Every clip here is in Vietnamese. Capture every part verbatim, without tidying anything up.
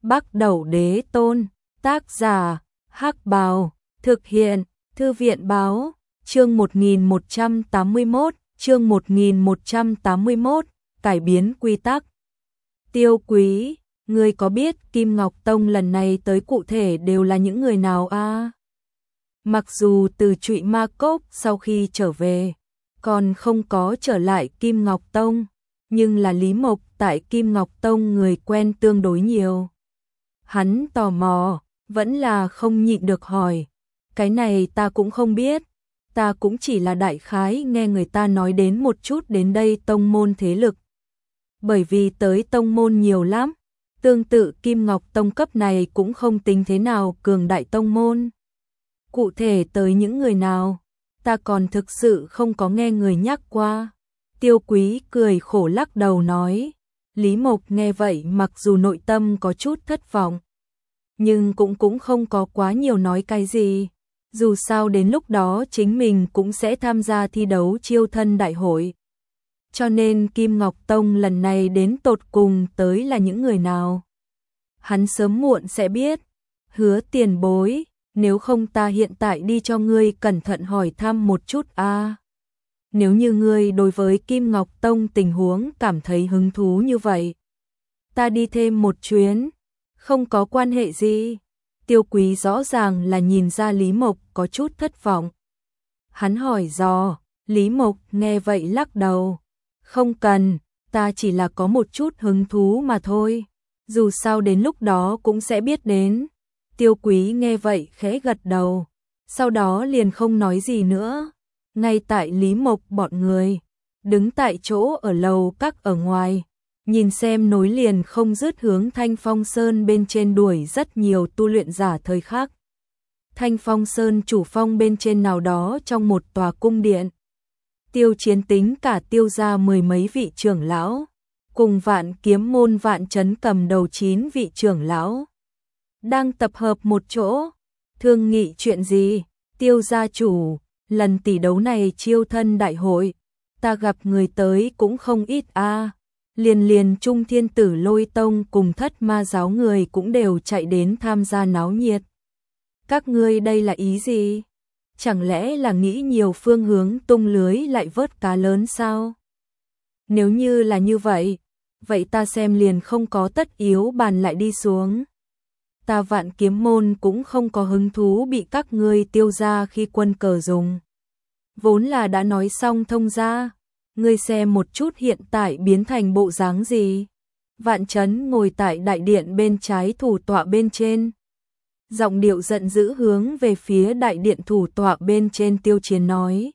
Bắc Đẩu Đế Tôn, tác giả, Hắc Bào, thực hiện, Thư viện Báo, chương một nghìn một trăm tám mươi mốt, chương một nghìn một trăm tám mươi mốt, cải biến quy tắc. Tiêu Quý, ngươi có biết Kim Ngọc Tông lần này tới cụ thể đều là những người nào a? À? Mặc dù từ Trụy Ma Cốc sau khi trở về, còn không có trở lại Kim Ngọc Tông, nhưng là Lý Mộc tại Kim Ngọc Tông người quen tương đối nhiều. Hắn tò mò, vẫn là không nhịn được hỏi, cái này ta cũng không biết, ta cũng chỉ là đại khái nghe người ta nói đến một chút đến đây tông môn thế lực. Bởi vì tới tông môn nhiều lắm, tương tự Kim Ngọc Tông cấp này cũng không tính thế nào cường đại tông môn. Cụ thể tới những người nào, ta còn thực sự không có nghe người nhắc qua. Tiêu Quý cười khổ lắc đầu nói. Lý Mộc nghe vậy mặc dù nội tâm có chút thất vọng, nhưng cũng cũng không có quá nhiều nói cái gì. Dù sao đến lúc đó chính mình cũng sẽ tham gia thi đấu chiêu thân đại hội. Cho nên Kim Ngọc Tông lần này đến tột cùng tới là những người nào, hắn sớm muộn sẽ biết. Hứa tiền bối, nếu không ta hiện tại đi cho ngươi cẩn thận hỏi thăm một chút a. À. Nếu như ngươi đối với Kim Ngọc Tông tình huống cảm thấy hứng thú như vậy, ta đi thêm một chuyến, không có quan hệ gì. Tiêu Quý rõ ràng là nhìn ra Lý Mộc có chút thất vọng. Hắn hỏi dò, Lý Mộc nghe vậy lắc đầu. Không cần, ta chỉ là có một chút hứng thú mà thôi. Dù sao đến lúc đó cũng sẽ biết đến. Tiêu Quý nghe vậy khẽ gật đầu, sau đó liền không nói gì nữa. Ngay tại Lý Mộc bọn người đứng tại chỗ ở lầu các ở ngoài, nhìn xem nối liền không dứt hướng Thanh Phong Sơn bên trên đuổi rất nhiều tu luyện giả thời khắc. Thanh Phong Sơn chủ phong bên trên nào đó trong một tòa cung điện. Tiêu Chiến tính cả tiêu ra mười mấy vị trưởng lão, cùng Vạn Kiếm môn Vạn Chấn cầm đầu chín vị trưởng lão, đang tập hợp một chỗ, thương nghị chuyện gì. Tiêu gia chủ, lần tỷ đấu này chiêu thân đại hội, ta gặp người tới cũng không ít a. À. Liền liền Trung Thiên Tử Lôi Tông cùng Thất Ma giáo người cũng đều chạy đến tham gia náo nhiệt. Các ngươi đây là ý gì? Chẳng lẽ là nghĩ nhiều phương hướng tung lưới lại vớt cá lớn sao? Nếu như là như vậy, vậy ta xem liền không có tất yếu bàn lại đi xuống. Ta Vạn Kiếm môn cũng không có hứng thú bị các ngươi tiêu ra khi quân cờ dùng. Vốn là đã nói xong thông ra, ngươi xem một chút hiện tại biến thành bộ dáng gì. Vạn Chấn ngồi tại đại điện bên trái thủ tọa bên trên, giọng điệu giận dữ hướng về phía đại điện thủ tọa bên trên Tiêu Chiến nói.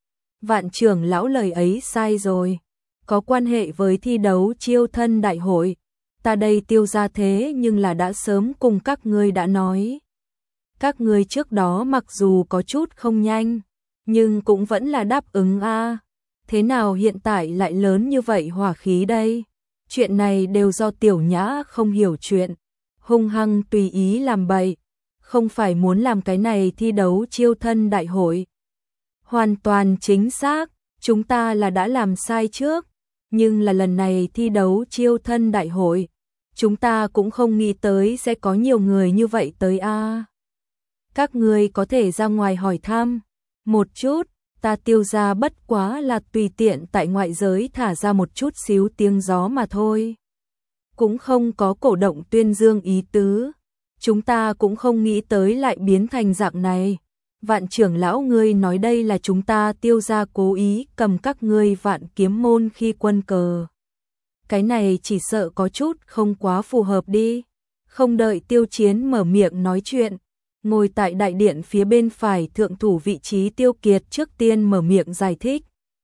Vạn trưởng lão lời ấy sai rồi, có quan hệ với thi đấu chiêu thân đại hội. Ta đây Tiêu ra thế nhưng là đã sớm cùng các ngươi đã nói. Các ngươi trước đó mặc dù có chút không nhanh, nhưng cũng vẫn là đáp ứng a. À. Thế nào hiện tại lại lớn như vậy hỏa khí đây? Chuyện này đều do Tiểu Nhã không hiểu chuyện, hung hăng tùy ý làm bậy, không phải muốn làm cái này thi đấu chiêu thân đại hội. Hoàn toàn chính xác, chúng ta là đã làm sai trước, nhưng là lần này thi đấu chiêu thân đại hội, chúng ta cũng không nghĩ tới sẽ có nhiều người như vậy tới a. À. Các ngươi có thể ra ngoài hỏi thăm một chút, ta Tiêu ra bất quá là tùy tiện tại ngoại giới thả ra một chút xíu tiếng gió mà thôi. Cũng không có cổ động tuyên dương ý tứ, chúng ta cũng không nghĩ tới lại biến thành dạng này. Vạn trưởng lão ngươi nói đây là chúng ta Tiêu ra cố ý cầm các ngươi Vạn Kiếm môn khi quân cờ. Cái này chỉ sợ có chút không quá phù hợp đi. Không đợi Tiêu Chiến mở miệng nói chuyện, ngồi tại đại điện phía bên phải thượng thủ vị trí Tiêu Kiệt trước tiên mở miệng giải thích.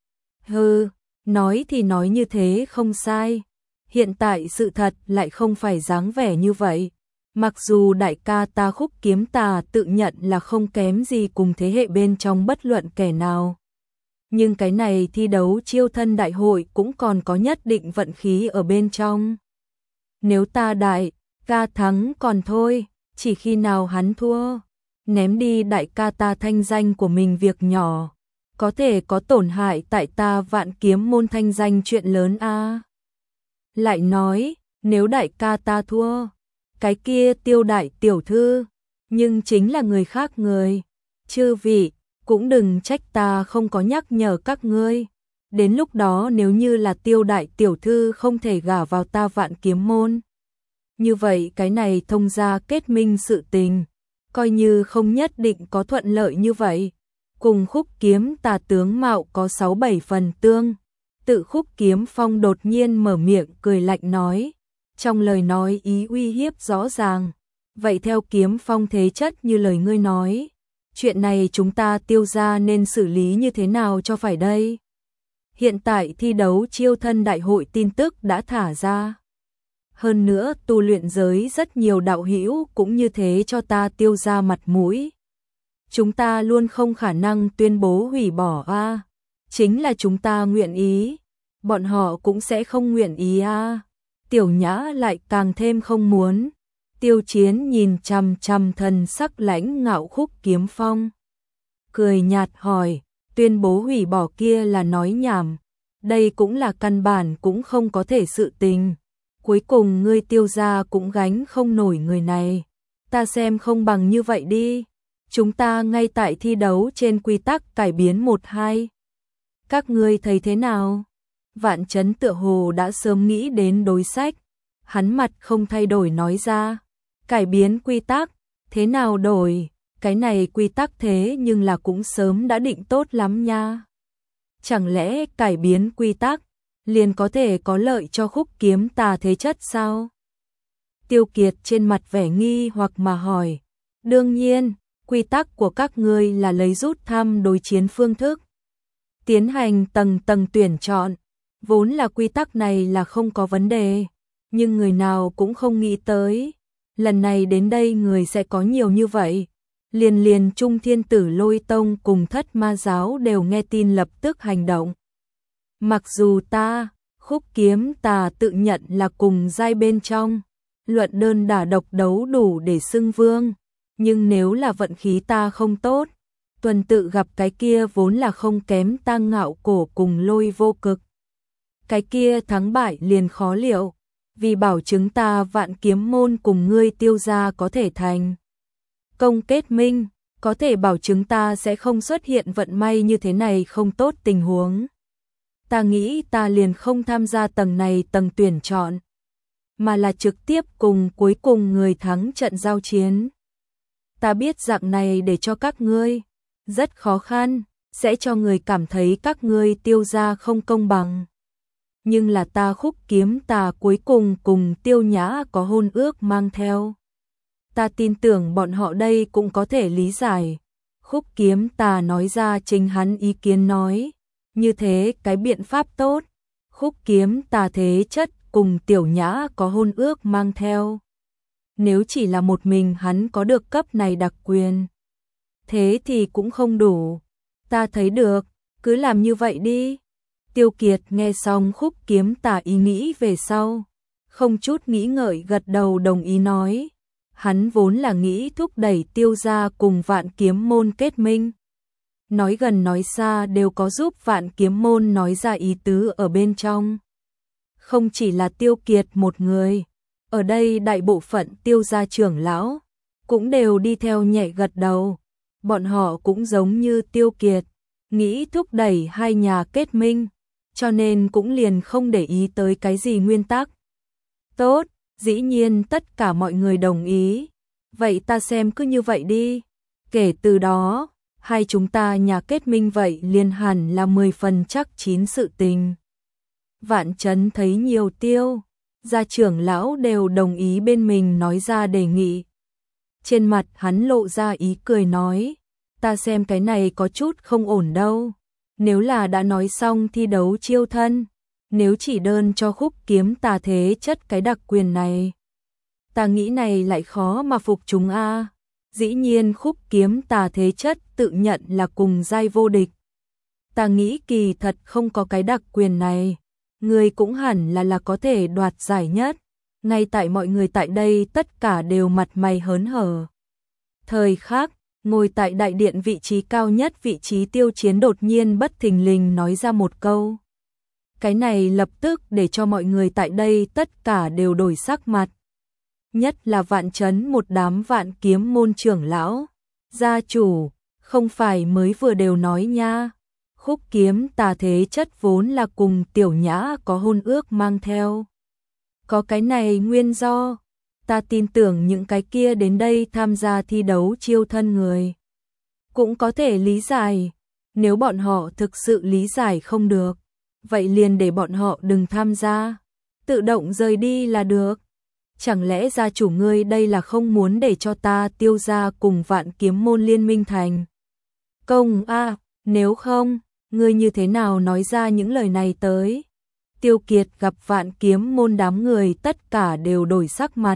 Hừ, nói thì nói như thế không sai. Hiện tại sự thật lại không phải dáng vẻ như vậy. Mặc dù đại ca ta Khúc Kiếm Tà tự nhận là không kém gì cùng thế hệ bên trong bất luận kẻ nào, nhưng cái này thi đấu chiêu thân đại hội cũng còn có nhất định vận khí ở bên trong. Nếu ta đại ca thắng còn thôi, chỉ khi nào hắn thua, ném đi đại ca ta thanh danh của mình việc nhỏ, có thể có tổn hại tại ta Vạn Kiếm môn thanh danh chuyện lớn a. À. Lại nói, nếu đại ca ta thua, cái kia Tiêu đại tiểu thư, nhưng chính là người khác người. Chư vị, cũng đừng trách ta không có nhắc nhở các ngươi. Đến lúc đó nếu như là Tiêu đại tiểu thư không thể gả vào ta Vạn Kiếm môn, như vậy cái này thông gia kết minh sự tình, coi như không nhất định có thuận lợi như vậy. Cùng Khúc Kiếm Tà tướng mạo có sáu bảy phần tương. Tự Khúc Kiếm Phong đột nhiên mở miệng cười lạnh nói, trong lời nói ý uy hiếp rõ ràng. Vậy theo Kiếm Phong thế chất như lời ngươi nói, chuyện này chúng ta Tiêu gia nên xử lý như thế nào cho phải đây? Hiện tại thi đấu chiêu thân đại hội tin tức đã thả ra. Hơn nữa tu luyện giới rất nhiều đạo hữu cũng như thế cho ta Tiêu gia mặt mũi. Chúng ta luôn không khả năng tuyên bố hủy bỏ a. Chính là chúng ta nguyện ý, bọn họ cũng sẽ không nguyện ý a. Tiểu Nhã lại càng thêm không muốn. Tiêu Chiến nhìn chằm chằm thần sắc lãnh ngạo Khúc Kiếm Phong, cười nhạt hỏi, tuyên bố hủy bỏ kia là nói nhảm, đây cũng là căn bản cũng không có thể sự tình. Cuối cùng ngươi Tiêu gia cũng gánh không nổi người này. Ta xem không bằng như vậy đi, chúng ta ngay tại thi đấu trên quy tắc cải biến một hai. Các ngươi thấy thế nào? Vạn Chấn tựa hồ đã sớm nghĩ đến đối sách, hắn mặt không thay đổi nói ra, cải biến quy tắc, thế nào đổi, cái này quy tắc thế nhưng là cũng sớm đã định tốt lắm nha. Chẳng lẽ cải biến quy tắc liền có thể có lợi cho Khúc Kiếm Tà thế chất sao? Tiêu Kiệt trên mặt vẻ nghi hoặc mà hỏi, đương nhiên, quy tắc của các ngươi là lấy rút thăm đối chiến phương thức, tiến hành tầng tầng tuyển chọn, vốn là quy tắc này là không có vấn đề, nhưng người nào cũng không nghĩ tới, lần này đến đây người sẽ có nhiều như vậy. Liền liền Trung Thiên Tử Lôi Tông cùng Thất Ma Giáo đều nghe tin lập tức hành động. Mặc dù ta, Khúc Kiếm Tà tự nhận là cùng giai bên trong, luận đơn đả độc đấu đủ để xưng vương, nhưng nếu là vận khí ta không tốt, tuần tự gặp cái kia vốn là không kém ta Ngạo Cổ cùng Lôi Vô Cực. Cái kia thắng bại liền khó liệu, vì bảo chứng ta Vạn Kiếm môn cùng ngươi Tiêu gia có thể thành công kết minh, có thể bảo chứng ta sẽ không xuất hiện vận may như thế này không tốt tình huống. Ta nghĩ ta liền không tham gia tầng này tầng tuyển chọn, mà là trực tiếp cùng cuối cùng người thắng trận giao chiến. Ta biết dạng này để cho các ngươi rất khó khăn, sẽ cho người cảm thấy các ngươi Tiêu gia không công bằng. Nhưng là ta Khúc Kiếm Tà cuối cùng cùng Tiêu Nhã có hôn ước mang theo. Ta tin tưởng bọn họ đây cũng có thể lý giải. Khúc Kiếm Tà nói ra chính hắn ý kiến nói, như thế cái biện pháp tốt. Khúc Kiếm Tà thế chất cùng Tiểu Nhã có hôn ước mang theo. Nếu chỉ là một mình hắn có được cấp này đặc quyền, thế thì cũng không đủ. Ta thấy được, cứ làm như vậy đi. Tiêu Kiệt nghe xong Khúc Kiếm Tà ý nghĩ về sau, không chút nghĩ ngợi gật đầu đồng ý nói. Hắn vốn là nghĩ thúc đẩy Tiêu gia cùng Vạn Kiếm môn kết minh. Nói gần nói xa đều có giúp Vạn Kiếm môn nói ra ý tứ ở bên trong. Không chỉ là Tiêu Kiệt một người, ở đây đại bộ phận Tiêu gia trưởng lão cũng đều đi theo nhẹ gật đầu. Bọn họ cũng giống như Tiêu Kiệt, nghĩ thúc đẩy hai nhà kết minh, cho nên cũng liền không để ý tới cái gì nguyên tắc. Tốt, dĩ nhiên tất cả mọi người đồng ý. Vậy ta xem cứ như vậy đi. Kể từ đó, hai chúng ta nhà kết minh vậy liền hẳn là mười phần chắc chín sự tình. Vạn Chấn thấy nhiều Tiêu gia trưởng lão đều đồng ý bên mình nói ra đề nghị. Trên mặt hắn lộ ra ý cười nói, ta xem cái này có chút không ổn đâu. Nếu là đã nói xong thi đấu chiêu thân, nếu chỉ đơn cho Khúc Kiếm Tà thế chất cái đặc quyền này, ta nghĩ này lại khó mà phục chúng a. Dĩ nhiên Khúc Kiếm Tà thế chất tự nhận là cùng giai vô địch. Ta nghĩ kỳ thật không có cái đặc quyền này, người cũng hẳn là là có thể đoạt giải nhất. Ngay tại mọi người tại đây tất cả đều mặt mày hớn hở. Thời khắc, ngồi tại đại điện vị trí cao nhất vị trí Tiêu Chiến đột nhiên bất thình lình nói ra một câu. Cái này lập tức để cho mọi người tại đây tất cả đều đổi sắc mặt. nhất là Vạn Trấn một đám Vạn Kiếm môn trưởng lão, gia chủ, không phải mới vừa đều nói nha. Khúc Kiếm Tà thế chất vốn là cùng Tiểu Nhã có hôn ước mang theo. Có cái này nguyên do, ta tin tưởng những cái kia đến đây tham gia thi đấu chiêu thân người cũng có thể lý giải, nếu bọn họ thực sự lý giải không được, vậy liền để bọn họ đừng tham gia, tự động rời đi là được. Chẳng lẽ gia chủ ngươi đây là không muốn để cho ta Tiêu gia cùng Vạn Kiếm môn liên minh thành công a? Nếu không, ngươi như thế nào nói ra những lời này tới? Tiêu Kiệt gặp Vạn Kiếm môn đám người tất cả đều đổi sắc mặt.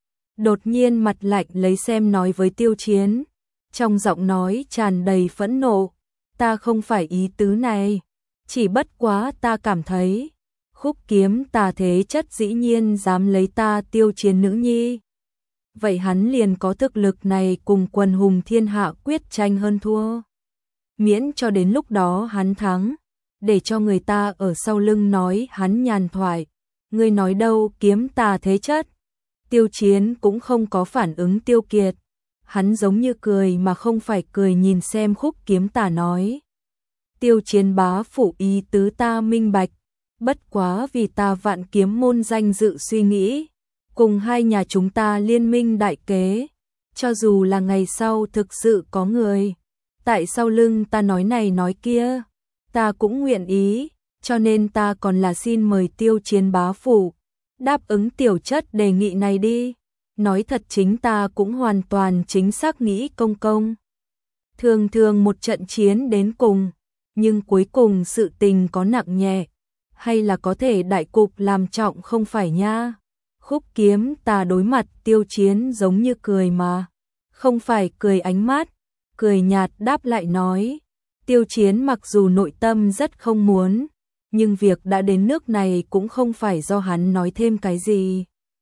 Đột nhiên mặt lạnh lấy xem nói với Tiêu Chiến, trong giọng nói tràn đầy phẫn nộ, ta không phải ý tứ này, chỉ bất quá ta cảm thấy, Khúc Kiếm Tà thế chất dĩ nhiên dám lấy ta Tiêu Chiến nữ nhi. Vậy hắn liền có thực lực này cùng quần hùng thiên hạ quyết tranh hơn thua. Miễn cho đến lúc đó hắn thắng, để cho người ta ở sau lưng nói hắn nhàn thoại. Ngươi nói đâu Kiếm Tà thế chất? Tiêu Chiến cũng không có phản ứng Tiêu Kiệt. Hắn giống như cười mà không phải cười nhìn xem Khúc Kiếm Tà nói. Tiêu Chiến bá phụ ý tứ ta minh bạch, bất quá vì ta Vạn Kiếm môn danh dự suy nghĩ, cùng hai nhà chúng ta liên minh đại kế, cho dù là ngày sau thực sự có người tại sau lưng ta nói này nói kia, ta cũng nguyện ý, cho nên ta còn là xin mời Tiêu Chiến bá phụ đáp ứng tiểu chất đề nghị này đi. Nói thật chính ta cũng hoàn toàn chính xác nghĩ công công. Thường thường một trận chiến đến cùng, nhưng cuối cùng sự tình có nặng nhẹ, hay là có thể đại cục làm trọng không phải nha. Khúc Kiếm Tà đối mặt Tiêu Chiến giống như cười mà, không phải cười ánh mắt, cười nhạt đáp lại nói. Tiêu Chiến mặc dù nội tâm rất không muốn, nhưng việc đã đến nước này cũng không phải do hắn nói thêm cái gì.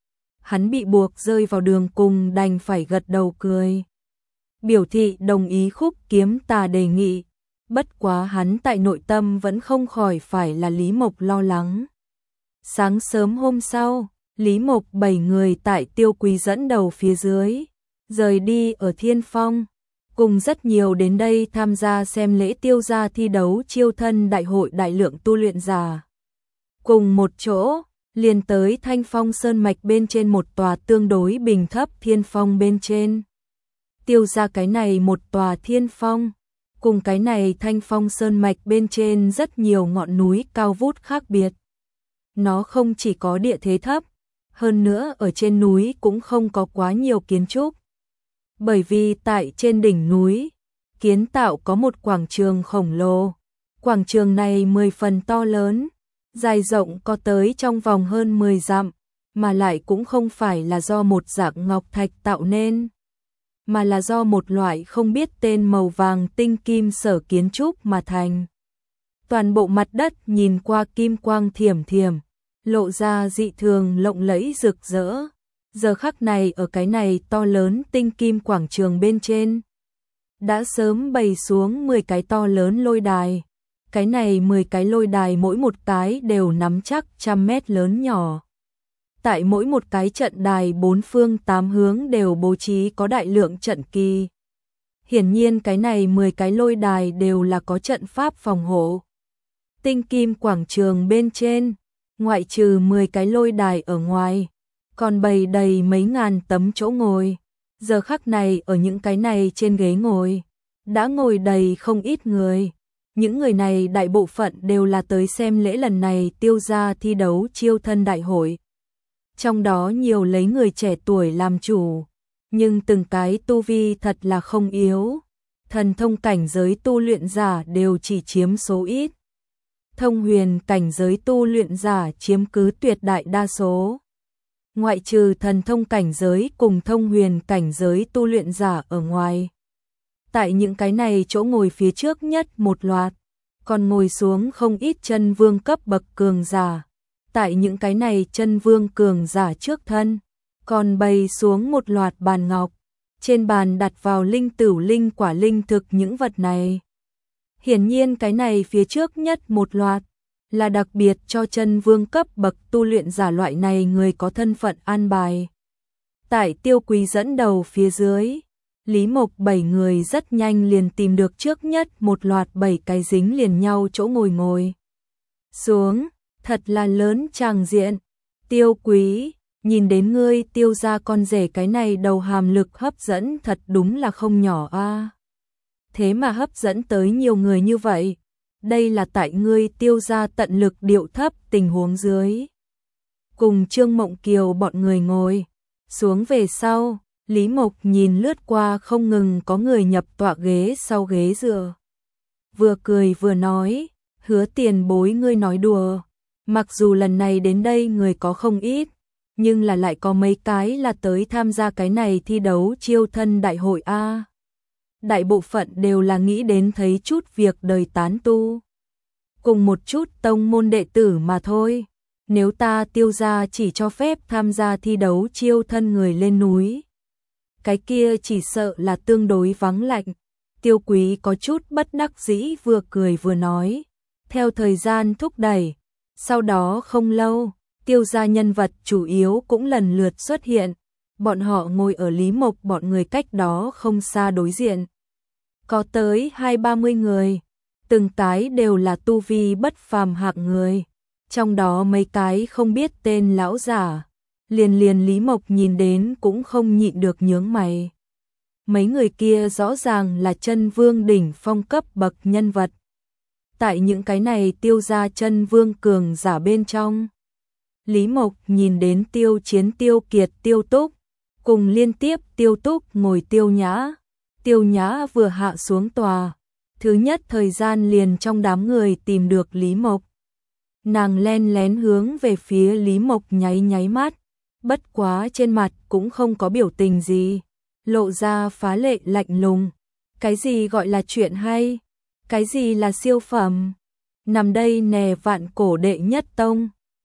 Hắn bị buộc rơi vào đường cùng đành phải gật đầu cười. Biểu thị đồng ý Khúc Kiếm Tà đề nghị, bất quá hắn tại nội tâm vẫn không khỏi phải là Lý Mộc lo lắng. Sáng sớm hôm sau, Lý Mộc bảy người tại Tiêu Quý dẫn đầu phía dưới, rời đi ở Thiên Phong, cùng rất nhiều đến đây tham gia xem lễ Tiêu gia thi đấu chiêu thân đại hội đại lượng tu luyện giả. Cùng một chỗ, liền tới Thanh Phong Sơn Mạch bên trên một tòa tương đối bình thấp Thiên Phong bên trên. Tiêu gia cái này một tòa Thiên Phong, cùng cái này Thanh Phong Sơn Mạch bên trên rất nhiều ngọn núi cao vút khác biệt. Nó không chỉ có địa thế thấp, hơn nữa ở trên núi cũng không có quá nhiều kiến trúc. Bởi vì tại trên đỉnh núi, kiến tạo có một quảng trường khổng lồ. Quảng trường này mười phần to lớn, dài rộng có tới trong vòng hơn mười dặm, mà lại cũng không phải là do một dạng ngọc thạch tạo nên, mà là do một loại không biết tên màu vàng tinh kim sở kiến trúc mà thành. Toàn bộ mặt đất nhìn qua kim quang thiểm thiểm, lộ ra dị thường lộng lẫy rực rỡ. Giờ khắc này ở cái này to lớn tinh kim quảng trường bên trên, đã sớm bày xuống mười cái to lớn lôi đài. Cái này mười cái lôi đài mỗi một cái đều nắm chắc trăm mét lớn nhỏ. Tại mỗi một cái trận đài bốn phương tám hướng đều bố trí có đại lượng trận kỳ. Hiển nhiên cái này mười cái lôi đài đều là có trận pháp phòng hộ. Tinh kim quảng trường bên trên, ngoại trừ mười cái lôi đài ở ngoài, còn bày đầy mấy ngàn tấm chỗ ngồi. Giờ khắc này ở những cái này trên ghế ngồi, đã ngồi đầy không ít người. Những người này đại bộ phận đều là tới xem lễ lần này Tiêu gia thi đấu chiêu thân đại hội. Trong đó nhiều lấy người trẻ tuổi làm chủ, nhưng từng cái tu vi thật là không yếu. Thần thông cảnh giới tu luyện giả đều chỉ chiếm số ít. Thông huyền cảnh giới tu luyện giả chiếm cứ tuyệt đại đa số. Ngoại trừ thần thông cảnh giới cùng thông huyền cảnh giới tu luyện giả ở ngoài. Tại những cái này chỗ ngồi phía trước nhất một loạt, còn ngồi xuống không ít chân vương cấp bậc cường giả. Tại những cái này chân vương cường giả trước thân, còn bày xuống một loạt bàn ngọc. Trên bàn đặt vào linh tửu linh quả linh thực những vật này. Hiển nhiên cái này phía trước nhất một loạt, là đặc biệt cho chân vương cấp bậc tu luyện giả loại này người có thân phận an bài. Tại Tiêu Quý dẫn đầu phía dưới, Lý Mộc bảy người rất nhanh liền tìm được trước nhất một loạt bảy cái dính liền nhau chỗ ngồi ngồi xuống, thật là lớn tràng diện. Tiêu Quý, nhìn đến ngươi Tiêu gia con rể cái này đầu hàm lực hấp dẫn thật đúng là không nhỏ a. À. Thế mà hấp dẫn tới nhiều người như vậy, đây là tại ngươi Tiêu gia tận lực điệu thấp tình huống dưới. Cùng Trương Mộng Kiều bọn người ngồi xuống về sau, Lý Mộc nhìn lướt qua không ngừng có người nhập tọa ghế sau ghế dựa. Vừa cười vừa nói, Hứa tiền bối ngươi nói đùa, mặc dù lần này đến đây người có không ít, nhưng là lại có mấy cái là tới tham gia cái này thi đấu chiêu thân đại hội a. Đại bộ phận đều là nghĩ đến thấy chút việc đời tán tu, cùng một chút tông môn đệ tử mà thôi. Nếu ta Tiêu gia chỉ cho phép tham gia thi đấu chiêu thân người lên núi, cái kia chỉ sợ là tương đối vắng lạnh. Tiêu Quý có chút bất đắc dĩ vừa cười vừa nói. Theo thời gian thúc đẩy, sau đó không lâu, Tiêu gia nhân vật chủ yếu cũng lần lượt xuất hiện. Bọn họ ngồi ở Lý Mộc bọn người cách đó không xa đối diện. Có tới hai ba mươi người, từng cái đều là tu vi bất phàm hạng người. Trong đó mấy cái không biết tên lão giả, liền liền Lý Mộc nhìn đến cũng không nhịn được nhướng mày. Mấy người kia rõ ràng là chân vương đỉnh phong cấp bậc nhân vật. Tại những cái này Tiêu gia chân vương cường giả bên trong, Lý Mộc nhìn đến Tiêu Chiến, Tiêu Kiệt, Tiêu Túc, cùng liên tiếp Tiêu Túc ngồi Tiêu Nhã. Tiêu Nhã vừa hạ xuống tòa, thứ nhất thời gian liền trong đám người tìm được Lý Mộc. Nàng len lén hướng về phía Lý Mộc nháy nháy mắt, bất quá trên mặt cũng không có biểu tình gì, lộ ra phá lệ lạnh lùng. Cái gì gọi là chuyện hay? Cái gì là siêu phẩm? Nằm đây nè vạn cổ đệ nhất tông,